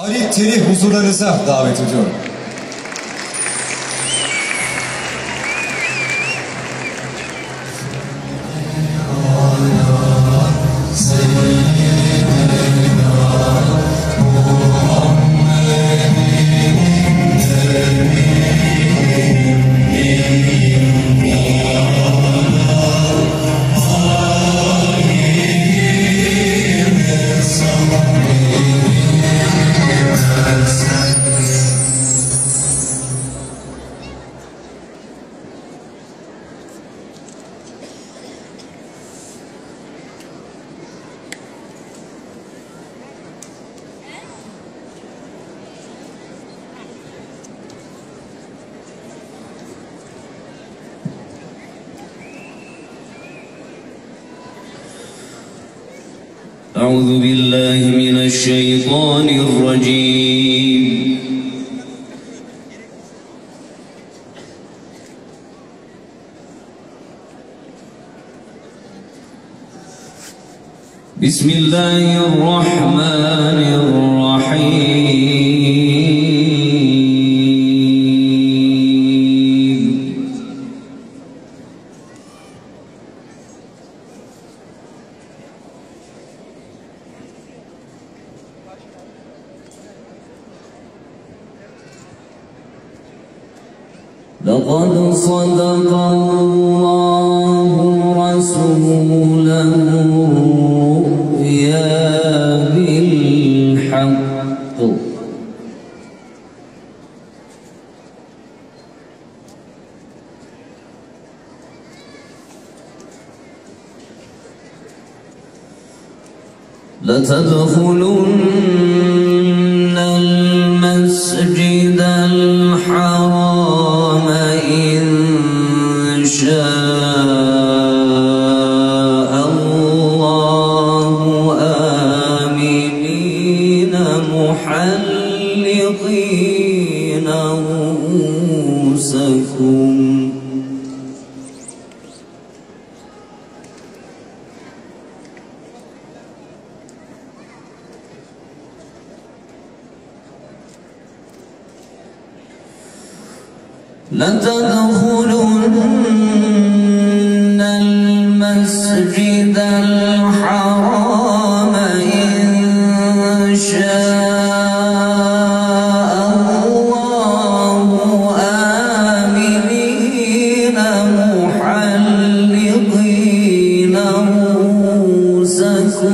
Ali Teri huzurlarınıza davet ediyorum. أعوذ بالله من الشيطان الرجيم. بسم الله الرحمن الرحيم. لقد صدق الله رسوله الرؤيا بالحق لتدخلن المسجد الحرام إن شاء الله آمنين محلقين رؤوسكم لتدخلن المسجد الحرام إن شاء الله آمنين محلقين رؤوسكم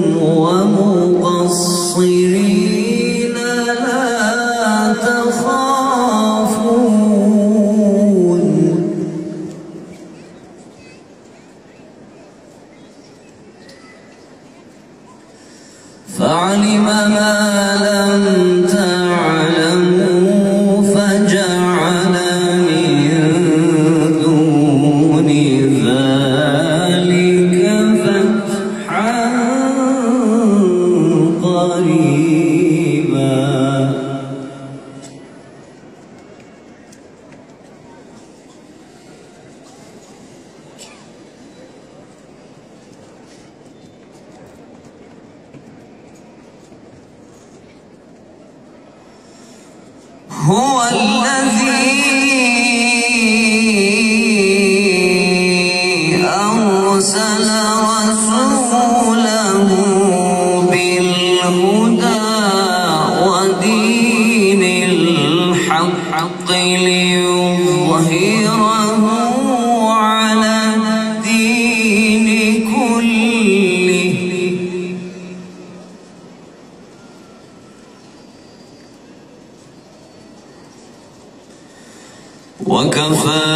ومقصرين لا تخافون فعلم ما لم تعلموا فجعل من دون ذلك فتحا قريبا هو الذي أرسل رسوله بالهدى ودين الحق ليظهره على الدين كله وكفى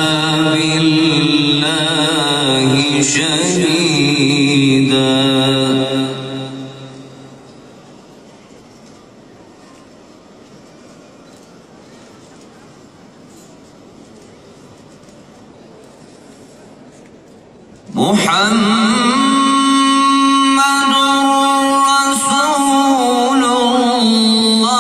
بالله شهيدا محمد رسول الله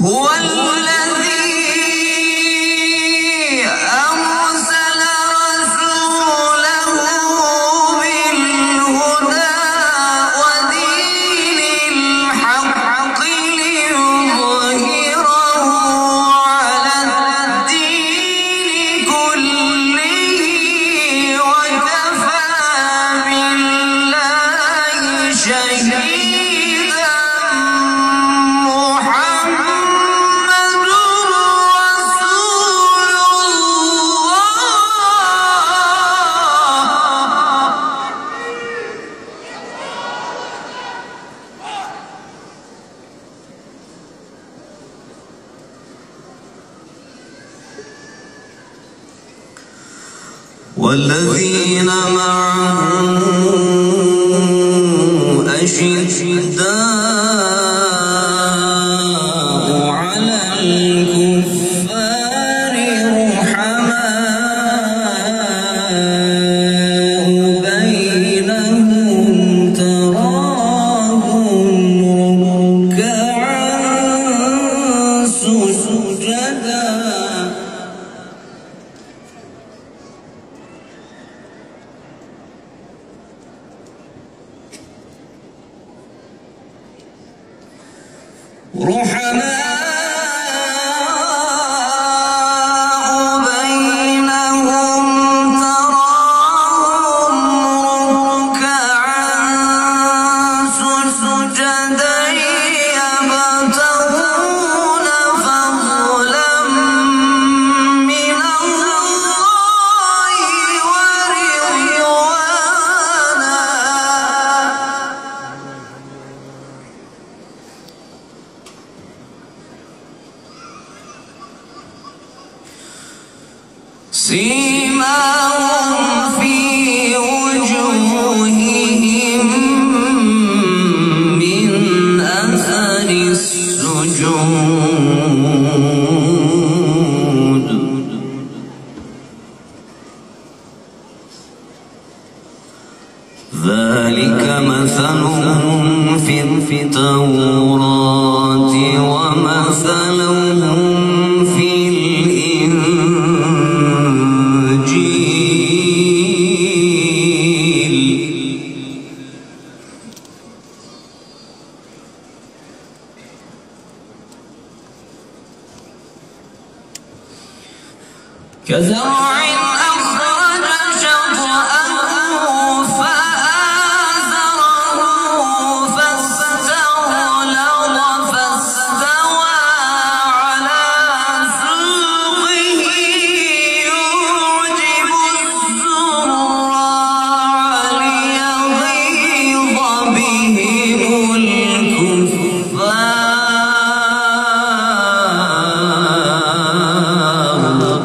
هو الذي أرسل رسوله بالهدى ودين الحق ليظهره على الدين كله وكفى بالله شهيدا. محمد رسول الله. والذين معه أشداء على الكفار رحماء بينهم تراهم ركعا سجدا رحماء بينهم تراهم ركعا سجدا يبتغون فضلا من الله ورضوانا. سيماهم في وجوههم من أثر السجود ذلك مثلهم في التوراة ومثلهم في الإنجيل كزرع أخرج شطأه فآزره فاستغلظ فاستوى على سوقه يعجب الزراع ليغيظ بهم الكفار.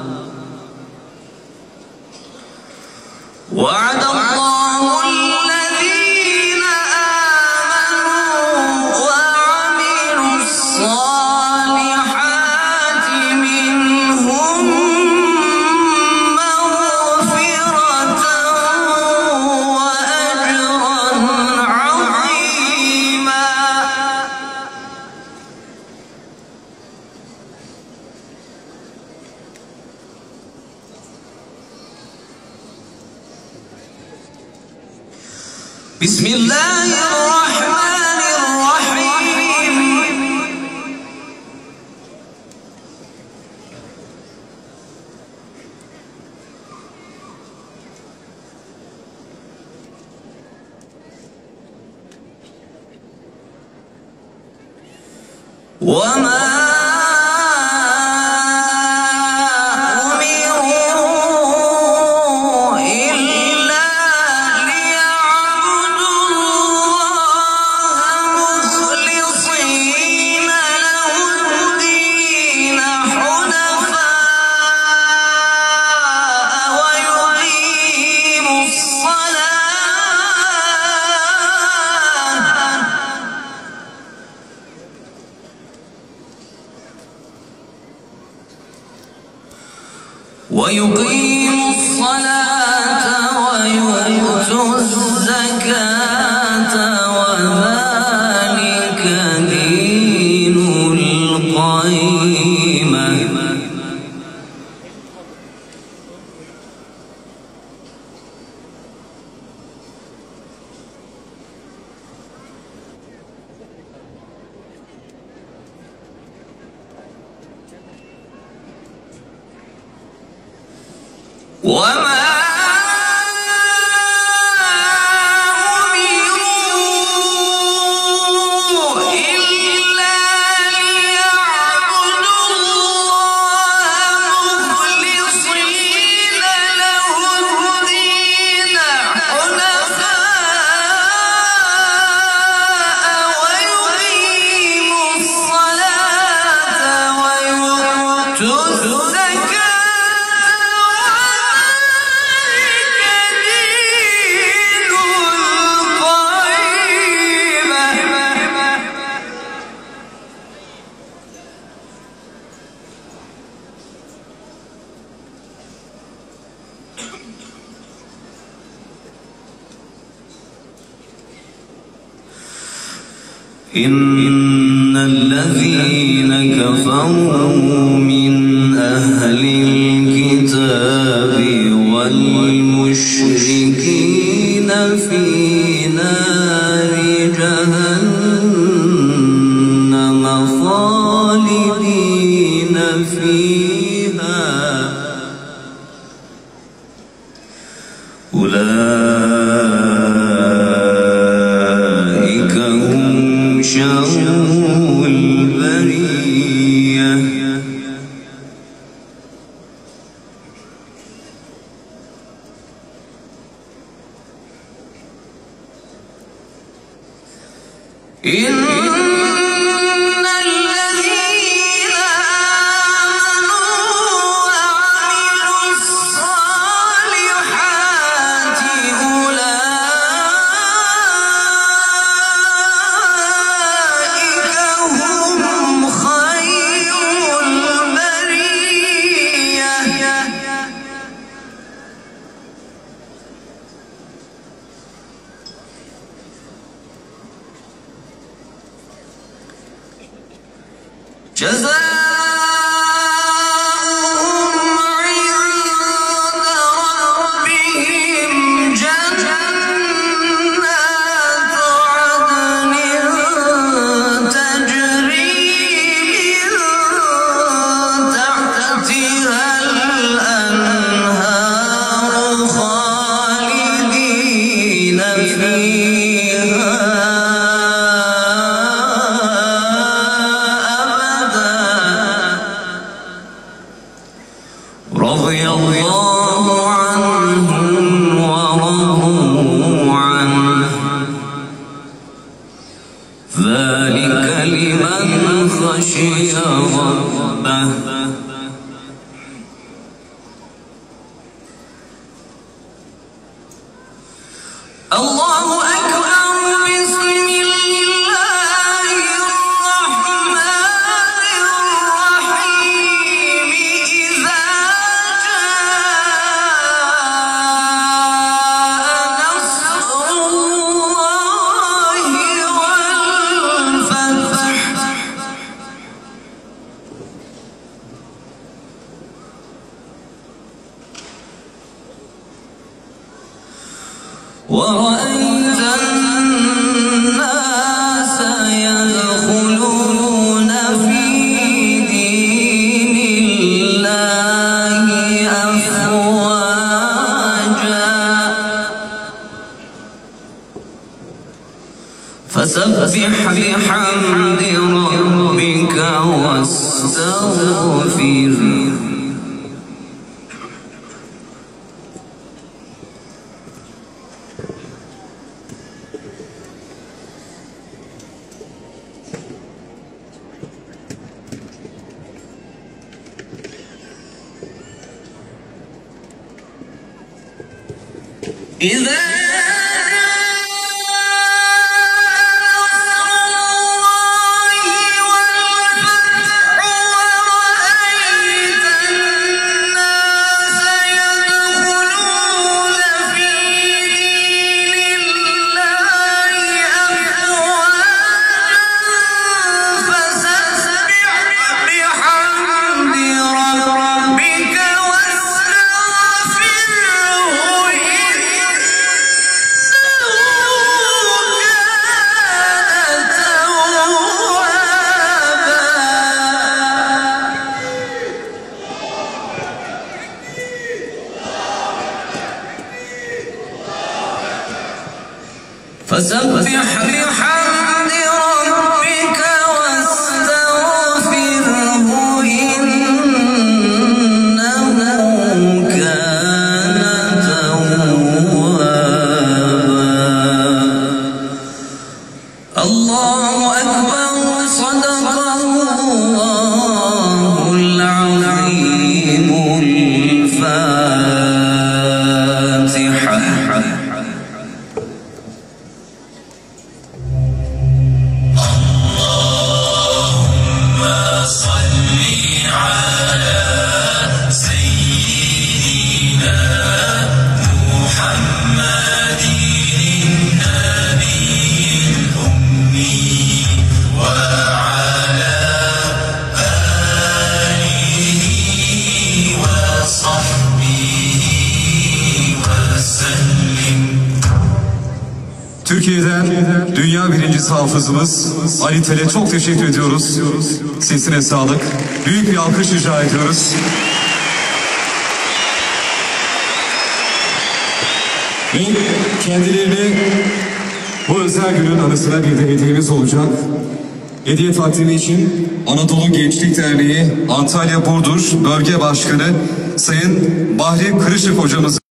وعد الله الذين آمنوا وعملوا الصالحات منهم مغفرة وأجرا عظيما. بسم الله الرحمن الرحيم. وما أمروا إلا ليعبدوا الله مخلصين له الدين حنفاء ويقيموا الصلاة ويؤتوا الزكاة وذلك دين القيم. وما إن الذين كفروا من أهل الكتاب والمشركين في نار جهنم خالدين فيها أولئك هم شر البرية إن الذين آمنوا وعملوا الصالحات أولئك هم خير البرية جزاؤهم عند ربهم جنات عدن تجري من تحتها الأنهار خالدين فيها رضي الله عنهم ورضوا عنه ذلك لمن خشي ربه الله أكبر بسم الله الرحمن الرحيم إذا جاء نصر الله والفتح ورأيت الناس يدخلون في دين الله أفواجا فسبح بحمد ربك واستغفره إذا فسبح بحمد ربك واستغفره إنه كان توابا الله أكبر صدق الله العظيم الفاتحة Türkiye'den dünya birincisi hafızımız Ali Tel'e çok teşekkür ediyoruz. Sesine sağlık. Büyük bir alkış rica ediyoruz. Ve kendilerine bu özel günün anısına bir de hediyemiz olacak. Hediye takdimi için Anadolu Gençlik Derneği Antalya Burdur Bölge Başkanı Sayın Bahri Kırışık hocamız